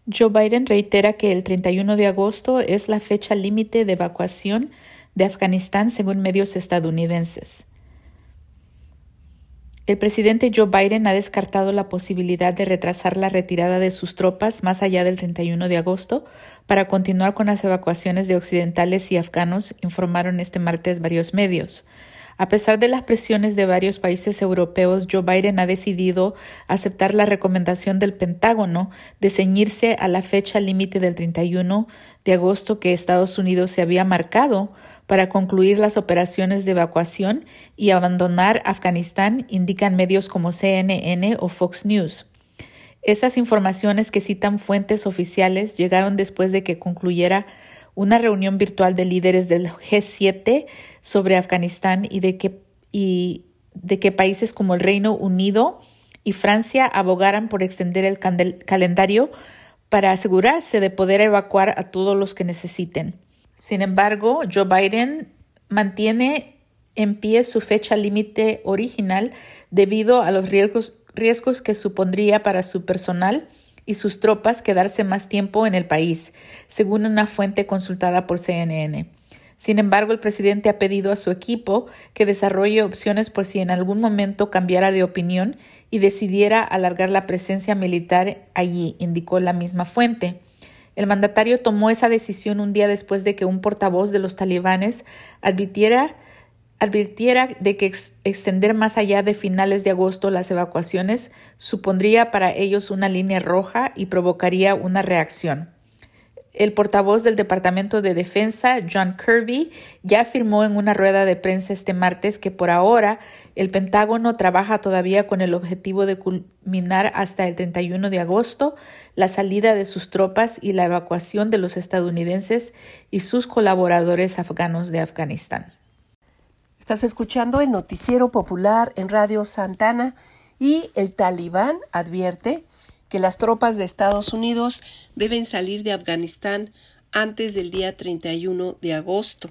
Joe Biden reitera que el 31 de agosto es la fecha límite de evacuación de Afganistán según medios estadounidenses. El presidente Joe Biden ha descartado la posibilidad de retrasar la retirada de sus tropas más allá del 31 de agosto para continuar con las evacuaciones de occidentales y afganos, informaron este martes varios medios. A pesar de las presiones de varios países europeos, Joe Biden ha decidido aceptar la recomendación del Pentágono de ceñirse a la fecha límite del 31 de agosto que Estados Unidos se había marcado para concluir las operaciones de evacuación y abandonar Afganistán, indican medios como CNN o Fox News. Esas informaciones, que citan fuentes oficiales, llegaron después de que concluyera una reunión virtual de líderes del G7 sobre Afganistán y de que países como el Reino Unido y Francia abogaran por extender el calendario para asegurarse de poder evacuar a todos los que necesiten. Sin embargo, Joe Biden mantiene en pie su fecha límite original debido a los riesgos que supondría para su personal y sus tropas quedarse más tiempo en el país, según una fuente consultada por CNN. Sin embargo, el presidente ha pedido a su equipo que desarrolle opciones por si en algún momento cambiara de opinión y decidiera alargar la presencia militar allí, indicó la misma fuente. El mandatario tomó esa decisión un día después de que un portavoz de los talibanes advirtiera de que extender más allá de finales de agosto las evacuaciones supondría para ellos una línea roja y provocaría una reacción. El portavoz del Departamento de Defensa, John Kirby, ya afirmó en una rueda de prensa este martes que por ahora el Pentágono trabaja todavía con el objetivo de culminar hasta el 31 de agosto la salida de sus tropas y la evacuación de los estadounidenses y sus colaboradores afganos de Afganistán. Estás escuchando el Noticiero Popular en Radio Santana y el Talibán advierte que las tropas de Estados Unidos deben salir de Afganistán antes del día 31 de agosto.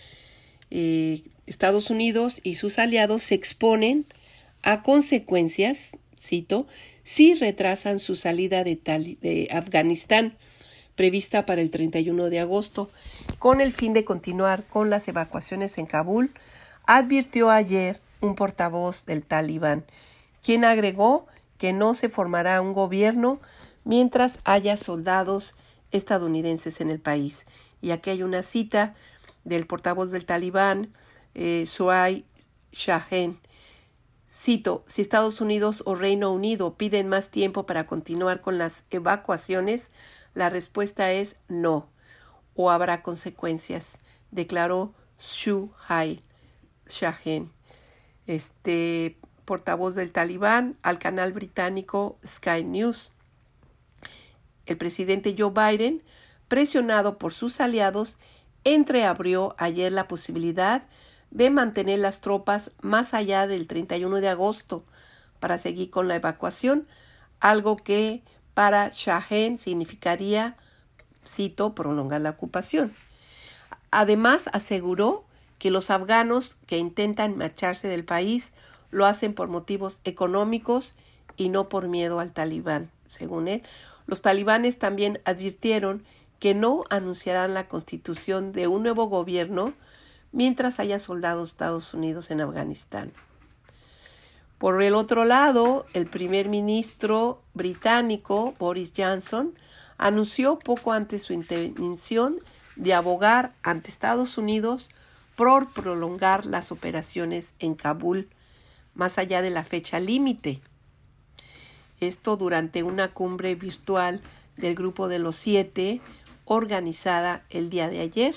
Estados Unidos y sus aliados se exponen a consecuencias, cito, si retrasan su salida de Afganistán, prevista para el 31 de agosto, con el fin de continuar con las evacuaciones en Kabul, advirtió ayer un portavoz del Talibán, quien agregó que no se formará un gobierno mientras haya soldados estadounidenses en el país. Y aquí hay una cita del portavoz del Talibán, Suhail Shaheen. Cito, si Estados Unidos o Reino Unido piden más tiempo para continuar con las evacuaciones, la respuesta es no, o habrá consecuencias, declaró Suhail Shaheen, portavoz del Talibán, al canal británico Sky News. El presidente Joe Biden, presionado por sus aliados, entreabrió ayer la posibilidad de mantener las tropas más allá del 31 de agosto para seguir con la evacuación, algo que para Shaheen significaría, cito, prolongar la ocupación. Además, aseguró que los afganos que intentan marcharse del país lo hacen por motivos económicos y no por miedo al Talibán. Según él, los talibanes también advirtieron que no anunciarán la constitución de un nuevo gobierno mientras haya soldados de Estados Unidos en Afganistán. Por el otro lado, el primer ministro británico, Boris Johnson, anunció poco antes su intención de abogar ante Estados Unidos por prolongar las operaciones en Kabul más allá de la fecha límite. Esto durante una cumbre virtual del Grupo de los 7 organizada el día de ayer.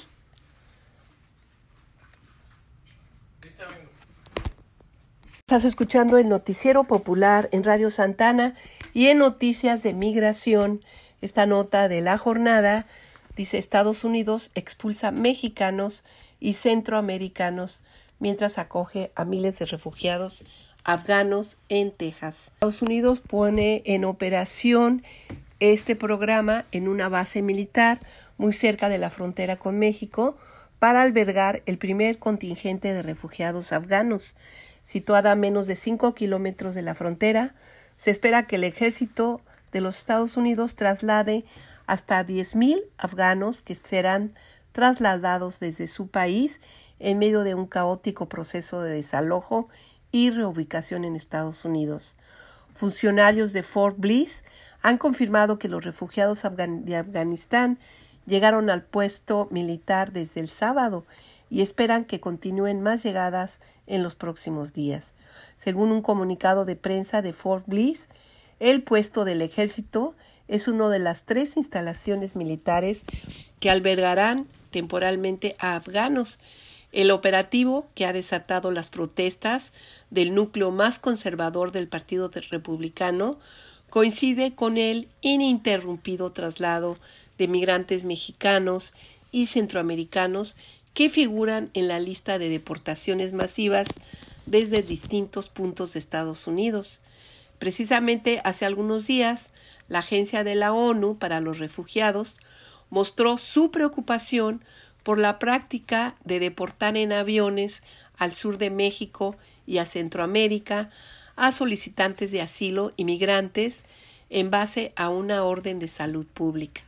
Estás escuchando el Noticiero Popular en Radio Santana y en Noticias de Migración. Esta nota de la jornada dice: Estados Unidos expulsa mexicanos y centroamericanos mientras acoge a miles de refugiados afganos en Texas. Estados Unidos pone en operación este programa en una base militar muy cerca de la frontera con México para albergar el primer contingente de refugiados afganos. Situada a menos de 5 kilómetros de la frontera, se espera que el ejército de los Estados Unidos traslade hasta 10,000 afganos que serán trasladados desde su país en medio de un caótico proceso de desalojo y reubicación en Estados Unidos. Funcionarios de Fort Bliss han confirmado que los refugiados de Afganistán llegaron al puesto militar desde el sábado y esperan que continúen más llegadas en los próximos días. Según un comunicado de prensa de Fort Bliss, el puesto del ejército es una de las 3 instalaciones militares que albergarán temporalmente a afganos. El operativo, que ha desatado las protestas del núcleo más conservador del Partido Republicano, coincide con el ininterrumpido traslado de migrantes mexicanos y centroamericanos que figuran en la lista de deportaciones masivas desde distintos puntos de Estados Unidos. Precisamente hace algunos días, la Agencia de la ONU para los Refugiados mostró su preocupación por la práctica de deportar en aviones al sur de México y a Centroamérica a solicitantes de asilo y migrantes en base a una orden de salud pública.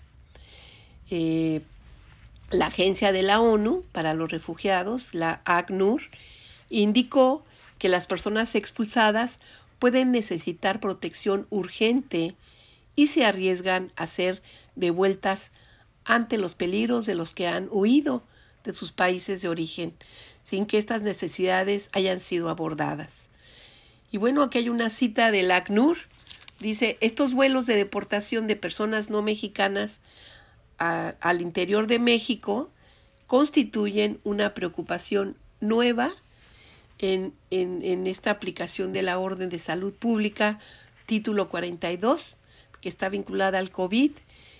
La Agencia de la ONU para los Refugiados, la ACNUR, indicó que las personas expulsadas pueden necesitar protección urgente y se arriesgan a ser devueltas ante los peligros de los que han huido de sus países de origen, sin que estas necesidades hayan sido abordadas. Y bueno, aquí hay una cita del ACNUR. Dice, estos vuelos de deportación de personas no mexicanas al interior de México constituyen una preocupación nueva en esta aplicación de la Orden de Salud Pública, título 42, que está vinculada al COVID.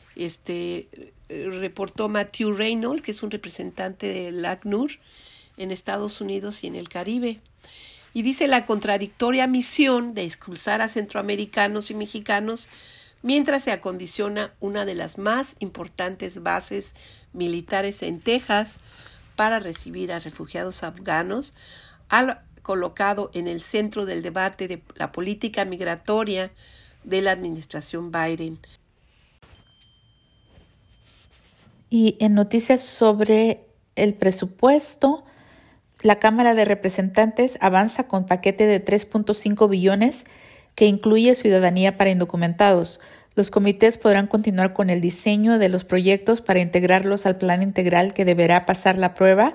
Reportó Matthew Reynolds, que es un representante del ACNUR en Estados Unidos y en el Caribe. Y dice la contradictoria misión de expulsar a centroamericanos y mexicanos mientras se acondiciona una de las más importantes bases militares en Texas para recibir a refugiados afganos, ha colocado en el centro del debate de la política migratoria de la administración Biden. Y en noticias sobre el presupuesto, la Cámara de Representantes avanza con paquete de 3.5 billones que incluye ciudadanía para indocumentados. Los comités podrán continuar con el diseño de los proyectos para integrarlos al plan integral que deberá pasar la prueba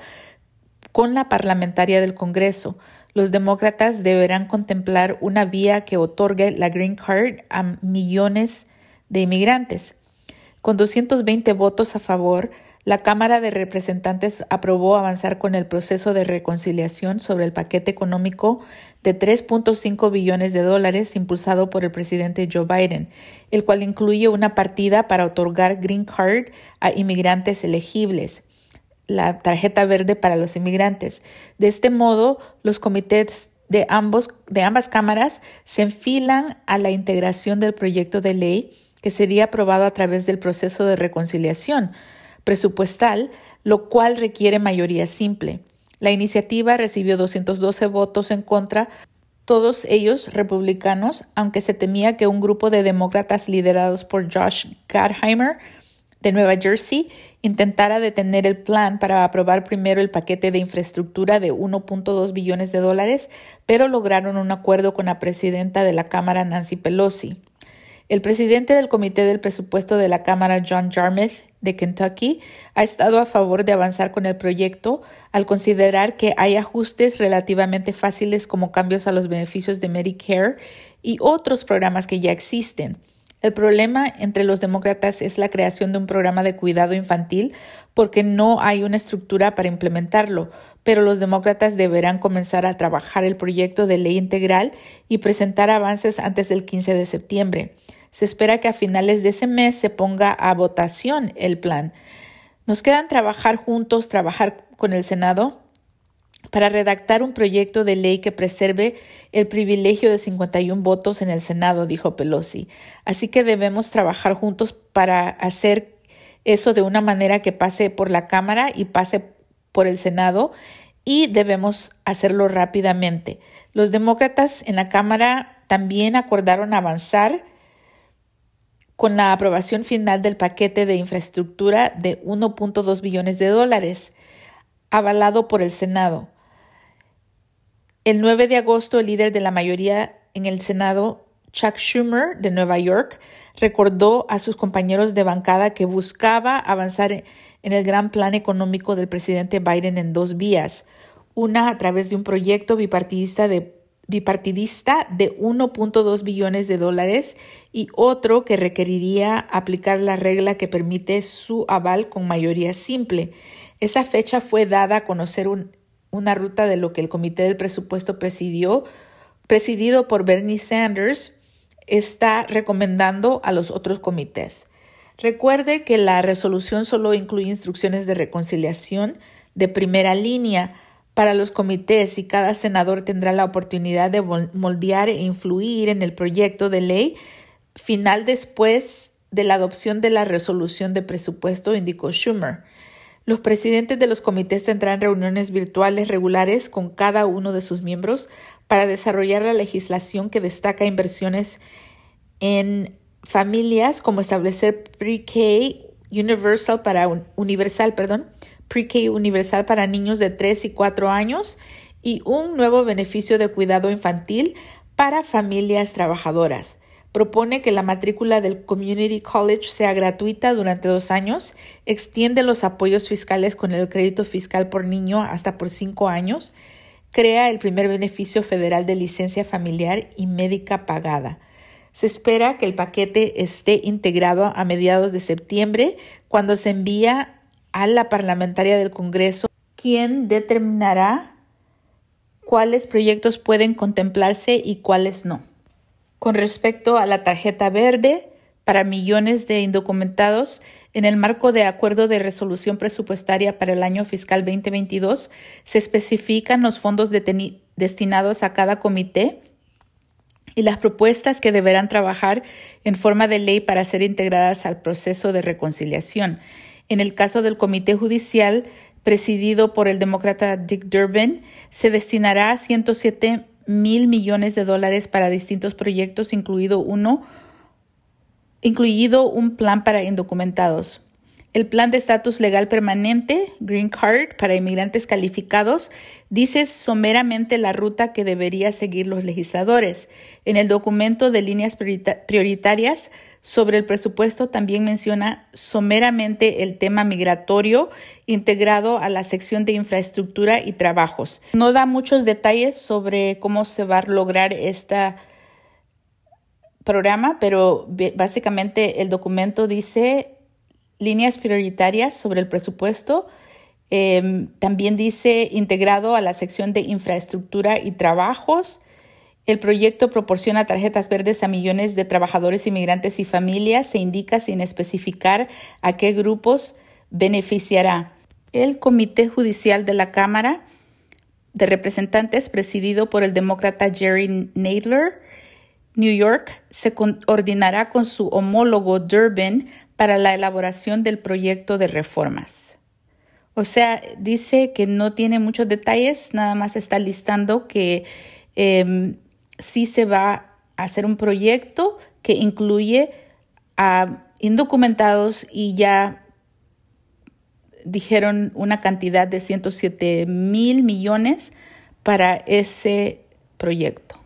con la parlamentaria del Congreso. Los demócratas deberán contemplar una vía que otorgue la Green Card a millones de inmigrantes. Con 220 votos a favor, la Cámara de Representantes aprobó avanzar con el proceso de reconciliación sobre el paquete económico de $3.5 billones impulsado por el presidente Joe Biden, el cual incluye una partida para otorgar Green Card a inmigrantes elegibles, la tarjeta verde para los inmigrantes. De este modo, los comités de ambas cámaras se enfilan a la integración del proyecto de ley que sería aprobado a través del proceso de reconciliación presupuestal, lo cual requiere mayoría simple. La iniciativa recibió 212 votos en contra, todos ellos republicanos, aunque se temía que un grupo de demócratas liderados por Josh Gottheimer de Nueva Jersey intentara detener el plan para aprobar primero el paquete de infraestructura de $1.2 billones, pero lograron un acuerdo con la presidenta de la Cámara, Nancy Pelosi. El presidente del Comité del Presupuesto de la Cámara, John Jarmuth, de Kentucky, ha estado a favor de avanzar con el proyecto al considerar que hay ajustes relativamente fáciles como cambios a los beneficios de Medicare y otros programas que ya existen. El problema entre los demócratas es la creación de un programa de cuidado infantil porque no hay una estructura para implementarlo, pero los demócratas deberán comenzar a trabajar el proyecto de ley integral y presentar avances antes del 15 de septiembre. Se espera que a finales de ese mes se ponga a votación el plan. Nos quedan trabajar con el Senado para redactar un proyecto de ley que preserve el privilegio de 51 votos en el Senado, dijo Pelosi. Así que debemos trabajar juntos para hacer eso de una manera que pase por la Cámara y pase por el Senado, y debemos hacerlo rápidamente. Los demócratas en la Cámara también acordaron avanzar con la aprobación final del paquete de infraestructura de $1.2 billones, avalado por el Senado. El 9 de agosto, el líder de la mayoría en el Senado, Chuck Schumer, de Nueva York, recordó a sus compañeros de bancada que buscaba avanzar en el gran plan económico del presidente Biden en dos vías, una a través de un proyecto bipartidista de $1.2 billones y otro que requeriría aplicar la regla que permite su aval con mayoría simple. Esa fecha fue dada a conocer una ruta de lo que el Comité del Presupuesto presidido por Bernie Sanders está recomendando a los otros comités. Recuerde que la resolución solo incluye instrucciones de reconciliación de primera línea para los comités y cada senador tendrá la oportunidad de moldear e influir en el proyecto de ley final después de la adopción de la resolución de presupuesto, indicó Schumer. Los presidentes de los comités tendrán reuniones virtuales regulares con cada uno de sus miembros para desarrollar la legislación que destaca inversiones en familias, como establecer pre-K universal para niños de 3 y 4 años y un nuevo beneficio de cuidado infantil para familias trabajadoras. Propone que la matrícula del Community College sea gratuita durante 2 años, extiende los apoyos fiscales con el crédito fiscal por niño hasta por 5 años, crea el primer beneficio federal de licencia familiar y médica pagada. Se espera que el paquete esté integrado a mediados de septiembre, cuando se envía a la parlamentaria del Congreso, quien determinará cuáles proyectos pueden contemplarse y cuáles no. Con respecto a la tarjeta verde para millones de indocumentados, en el marco de acuerdo de resolución presupuestaria para el año fiscal 2022, se especifican los fondos destinados a cada comité y las propuestas que deberán trabajar en forma de ley para ser integradas al proceso de reconciliación. En el caso del Comité Judicial, presidido por el demócrata Dick Durbin, se destinará $107 mil millones para distintos proyectos, incluido un plan para indocumentados. El plan de estatus legal permanente, Green Card, para inmigrantes calificados, dice someramente la ruta que deberían seguir los legisladores. En el documento de líneas prioritarias sobre el presupuesto también menciona someramente el tema migratorio integrado a la sección de infraestructura y trabajos. No da muchos detalles sobre cómo se va a lograr este programa, pero básicamente el documento dice líneas prioritarias sobre el presupuesto. También dice integrado a la sección de infraestructura y trabajos. El proyecto proporciona tarjetas verdes a millones de trabajadores inmigrantes y familias. Se indica sin especificar a qué grupos beneficiará. El Comité Judicial de la Cámara de Representantes, presidido por el demócrata Jerry Nadler, New York, se coordinará con su homólogo Durbin para la elaboración del proyecto de reformas. O sea, dice que no tiene muchos detalles, nada más está listando que sí se va a hacer un proyecto que incluye a indocumentados y ya dijeron una cantidad de $107 mil millones para ese proyecto.